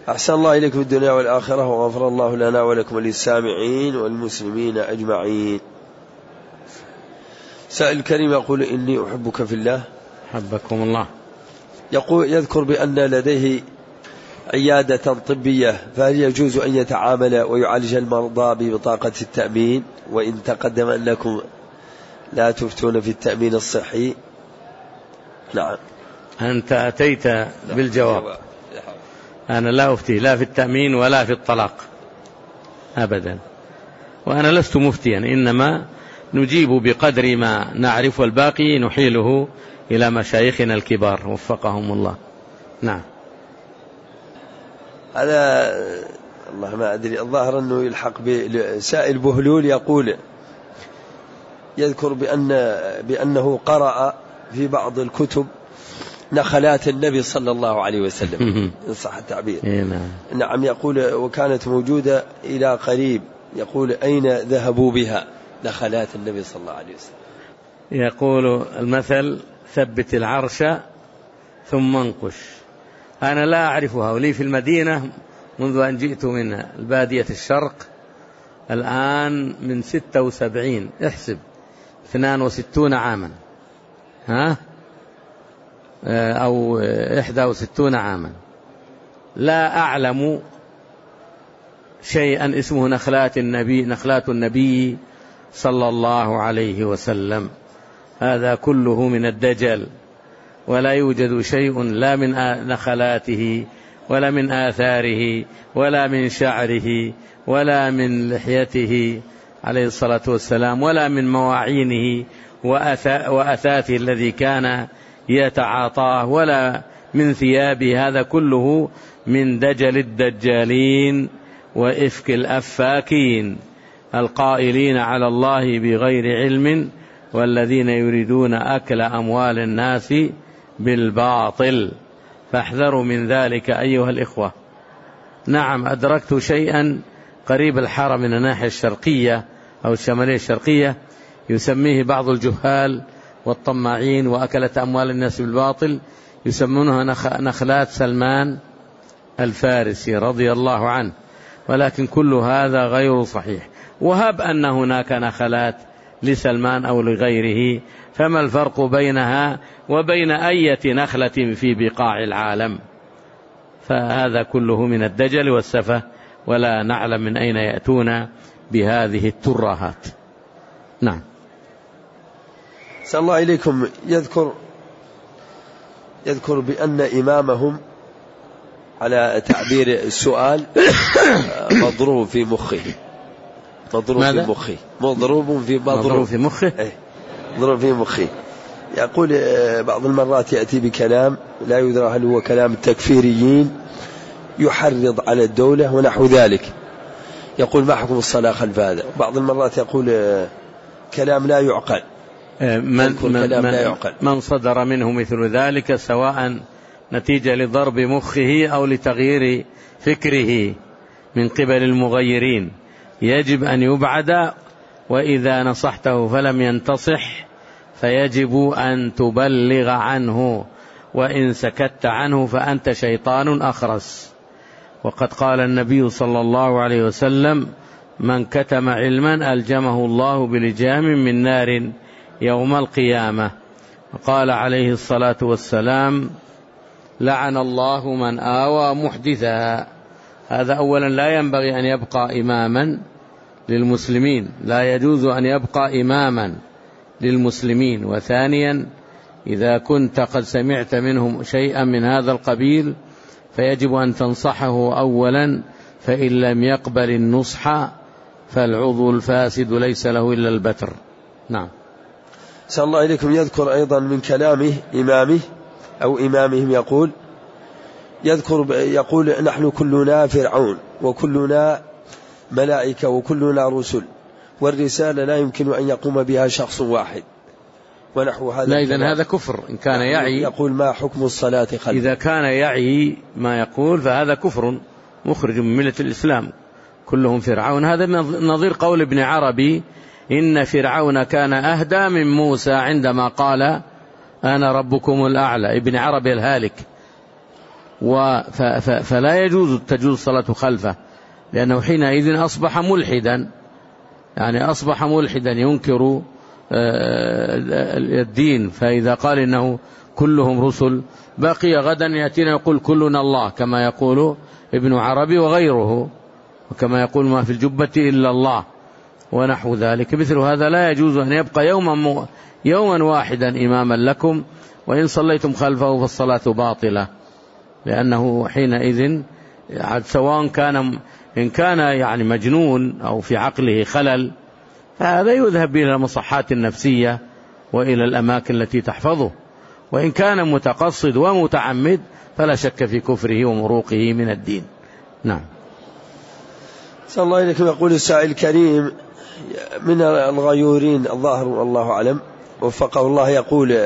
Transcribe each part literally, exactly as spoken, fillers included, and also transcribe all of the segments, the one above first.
أحسن الله إليكم الدنيا والآخرة، وغفر الله لنا ولكم وللسامعين والمسلمين أجمعين. سائل الكريم يقول: إني أحبك في الله. حبكم الله. يقول يذكر بأن لديه عيادة طبية، فهل يجوز أن يتعامل ويعالج المرضى ببطاقة التأمين، وإن تقدم أنكم لا تفتون في التأمين الصحي؟ نعم. أنت أتيت بالجواب. أنا لا أفتي لا في التأمين ولا في الطلاق أبدا، وأنا لست مفتيا، إنما نجيب بقدر ما نعرف، والباقي نحيله إلى مشايخنا الكبار وفقهم الله. نعم. هذا الله ما أدري، الظاهر أنه يلحق بسائل بهلول، يقول يذكر بأن بأنه قرأ في بعض الكتب نخلات النبي صلى الله عليه وسلم، إن صح التعبير. نعم. يقول: وكانت موجودة إلى قريب، يقول: أين ذهبوا بها نخلات النبي صلى الله عليه وسلم؟ يقول المثل: ثبت العرش ثم انقش. أنا لا أعرفها، ولي في المدينة منذ أن جئت من البادية الشرق الآن من ستة وسبعين، احسب اثنان وستون عاما، ها أو إحدى وستون عاما، لا أعلم شيئا اسمه نخلات النبي نخلات النبي صلى الله عليه وسلم. هذا كله من الدجل، ولا يوجد شيء لا من نخلاته ولا من آثاره ولا من شعره ولا من لحيته عليه الصلاة والسلام ولا من مواعينه وأثاثه الذي كان يتعاطاه ولا من ثيابه. هذا كله من دجل الدجالين وإفك الأفاكين القائلين على الله بغير علم، والذين يريدون أكل أموال الناس بالباطل، فاحذروا من ذلك أيها الإخوة. نعم، أدركت شيئا قريب الحرم من الناحية الشرقية أو الشمالية الشرقية، يسميه بعض الجهال والطماعين وأكلة أموال الناس بالباطل، يسمونها نخلات سلمان الفارسي رضي الله عنه، ولكن كل هذا غير صحيح. وهب أن هناك نخلات لسلمان أو لغيره، فما الفرق بينها وبين أية نخلة في بقاع العالم؟ فهذا كله من الدجل والسفة، ولا نعلم من أين يأتون بهذه الترهات. نعم. صلى الله إليكم. يذكر يذكر بأن إمامهم على تعبير السؤال مضروب في مخه. مضروب في مخه مضروب في مضروب في مخه إيه مضروب في مخه. يقول بعض المرات يأتي بكلام لا يدرى هل هو كلام التكفيريين يحرض على الدولة ونحو ذلك. يقول: ما حكم الصلاة خلف هذا؟ بعض المرات يقول كلام لا يعقل. من, من, لا يعقل. من صدر منه مثل ذلك، سواء نتيجة لضرب مخه أو لتغيير فكره من قبل المغيرين، يجب أن يبعد، وإذا نصحته فلم ينتصح فيجب أن تبلغ عنه، وإن سكت عنه فأنت شيطان أخرس. وقد قال النبي صلى الله عليه وسلم: من كتم علما ألجمه الله بلجام من نار يوم القيامة. وقال عليه الصلاة والسلام: لعن الله من آوى محدثا. هذا أولا لا ينبغي أن يبقى إماما للمسلمين، لا يجوز أن يبقى إماما للمسلمين. وثانيا، إذا كنت قد سمعت منهم شيئا من هذا القبيل فيجب أن تنصحه أولا، فإن لم يقبل النصح فالعضو الفاسد ليس له إلا البتر. نعم. صلى الله إليكم. يذكر أيضا من كلامه إمامه أو إمامهم، يقول يذكر يقول: نحن كلنا فرعون وكلنا ملائكة وكلنا رسل، والرسالة لا يمكن أن يقوم بها شخص واحد ونحو هذا. لا، إذن هذا كفر إن كان يعي. يقول: ما حكم الصلاة خلفه؟ إذا كان يعي ما يقول فهذا كفر مخرج من ملة الإسلام. كلهم فرعون، هذا نظير قول ابن عربي: إن فرعون كان أهدى من موسى عندما قال أنا ربكم الأعلى. ابن عربي الهالك فلا يجوز تجوز الصلاة خلفه، لأنه حينئذ أصبح ملحدا، يعني أصبح ملحدا ينكر الدين. فإذا قال إنه كلهم رسل بقي غدا يأتينا يقول كلنا الله، كما يقول ابن عربي وغيره، وكما يقول ما في الجبة إلا الله ونحو ذلك. مثل هذا لا يجوز أن يبقى يوما, يوما واحدا إماما لكم، وإن صليتم خلفه فالصلاة باطلة، لأنه حينئذ سواء كان إن كان يعني مجنون أو في عقله خلل، فهذا يذهب إلى المصحات النفسية وإلى الأماكن التي تحفظه، وإن كان متقصد ومتعمد فلا شك في كفره ومروقه من الدين. نعم. صلى الله عليه وسلم. يقول السائل الكريم من الغيورين الظاهر والله أعلم وفقه الله، يقول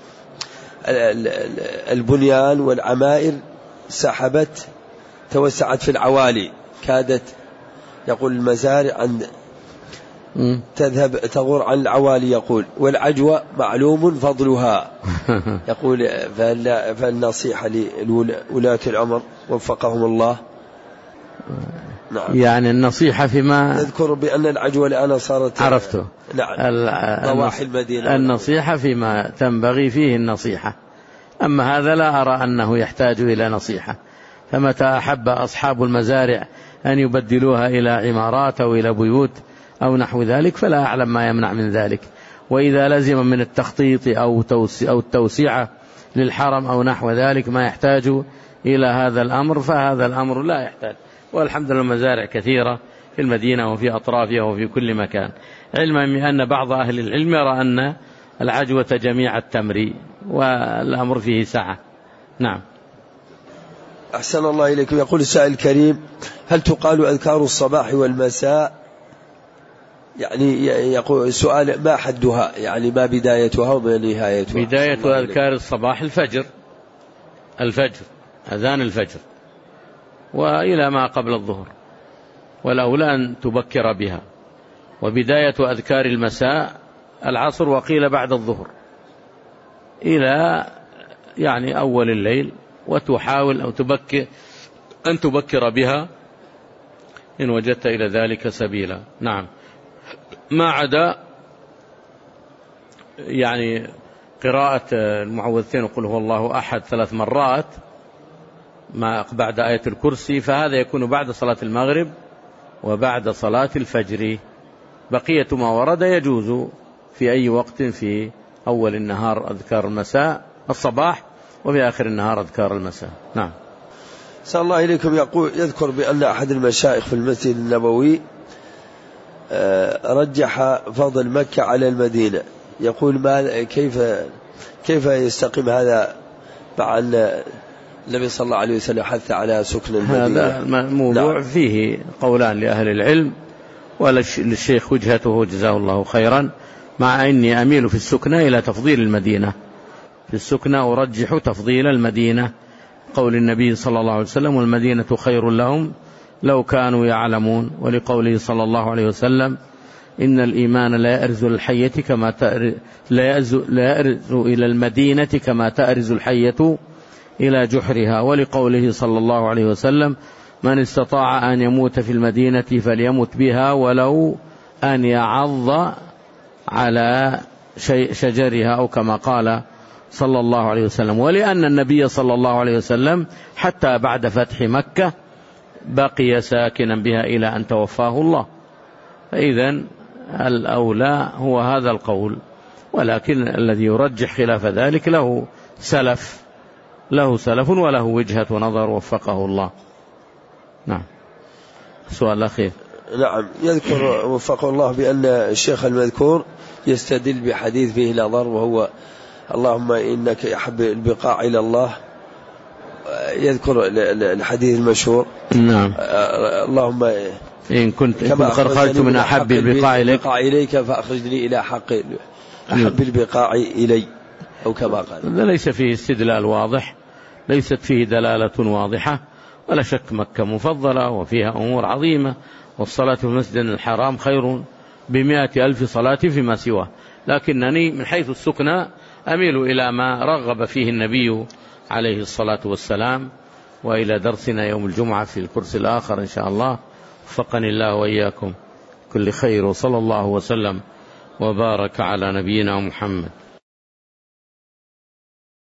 البنيان والعمائر سحبت توسعت في العوالي، كادت يقول المزارع عند تذهب تغور عن العوالي، يقول والعجوة معلوم فضلها. يقول فالنصيحة لولاة الأمر وفقهم الله. نعم. يعني النصيحة فيما نذكر بأن العجوة الآن صارت عرفته. نعم. ضواحي المدينة. النصيحة فيما تنبغي فيه النصيحة، أما هذا لا أرى أنه يحتاج إلى نصيحة. فمتى أحب أصحاب المزارع أن يبدلوها إلى عمارات أو إلى بيوت أو نحو ذلك فلا أعلم ما يمنع من ذلك. وإذا لزم من التخطيط أو أو التوسعة للحرم أو نحو ذلك ما يحتاج إلى هذا الأمر فهذا الأمر لا يحتاج. والحمد لله المزارع كثيرة في المدينة وفي أطرافها وفي كل مكان، علما بأن بعض أهل العلم يرى أن العجوة جميع التمر والأمر فيه سعة. نعم. أحسن الله إليكم. يقول السائل الكريم هل تقال أذكار الصباح والمساء؟ يعني يقول سؤال ما حدها، يعني ما بدايتها وما نهايتها؟ بداية أذكار الصباح الفجر، الفجر أذان الفجر وإلى ما قبل الظهر، والأولى أن تبكر بها. وبداية أذكار المساء العصر وقيل بعد الظهر إلى يعني أول الليل، وتحاول أو تبكر أن تبكر بها إن وجدت إلى ذلك سبيلا. نعم. ما عدا يعني قراءة المعوذتين وقل هو الله أحد ثلاث مرات ما بعد آية الكرسي، فهذا يكون بعد صلاة المغرب وبعد صلاة الفجر. بقية ما ورد يجوز في أي وقت في أول النهار أذكار المساء الصباح وفي آخر النهار أذكار المساء. نعم. صلى الله إليكم. يقول يذكر بأن أحد المشايخ في المسجد النبوي رجح فضل مكة على المدينة. يقول ما كيف كيف يستقيم هذا مع أن النبي صلى الله عليه وسلم حث على سكن المدينة؟ هذا موضوع لا. فيه قولان لأهل العلم، وللشيخ وجهته جزاه الله خيرا، مع أني أميل في السكنة إلى تفضيل المدينة. في السكنة أرجح تفضيل المدينة، قول النبي صلى الله عليه وسلم والمدينة خير لهم لو كانوا يعلمون، ولقوله صلى الله عليه وسلم إن الإيمان لا يأرز الحية كما تأرز لا يأرز, لا يأرز إلى المدينة كما تأرز الحية إلى جحرها، ولقوله صلى الله عليه وسلم من استطاع أن يموت في المدينة فليمت بها ولو أن يعض على شجرها، أو كما قال صلى الله عليه وسلم. ولأن النبي صلى الله عليه وسلم حتى بعد فتح مكة بقي ساكنا بها إلى أن توفاه الله، فإذن الأولى هو هذا القول، ولكن الذي يرجح خلاف ذلك له سلف له سلف وله وجهة نظر وفقه الله. نعم. سؤال الأخير. نعم. يذكر وفقه الله بأن الشيخ المذكور يستدل بحديث فيه نظر، وهو اللهم إنك أحب البقاع إلى الله. يذكر الحديث المشهور. نعم. اللهم إن كنت كما خرجت من أحب البقاع إليك, إليك فأخرجني إلى حق أحب البقاع إلي، أو كما قال. هذا ليس فيه استدلال واضح، ليست فيه دلالة واضحة، ولا شك مكة مفضلة وفيها أمور عظيمة، والصلاة في المسجد الحرام خير بمائة ألف صلاة فيما سواه، لكنني من حيث السكنى أميل إلى ما رغب فيه النبي عليه الصلاة والسلام، وإلى درسنا يوم الجمعة في الكرسي الآخر إن شاء الله. وفقني الله وإياكم كل خير، وصلى الله وسلم وبارك على نبينا محمد.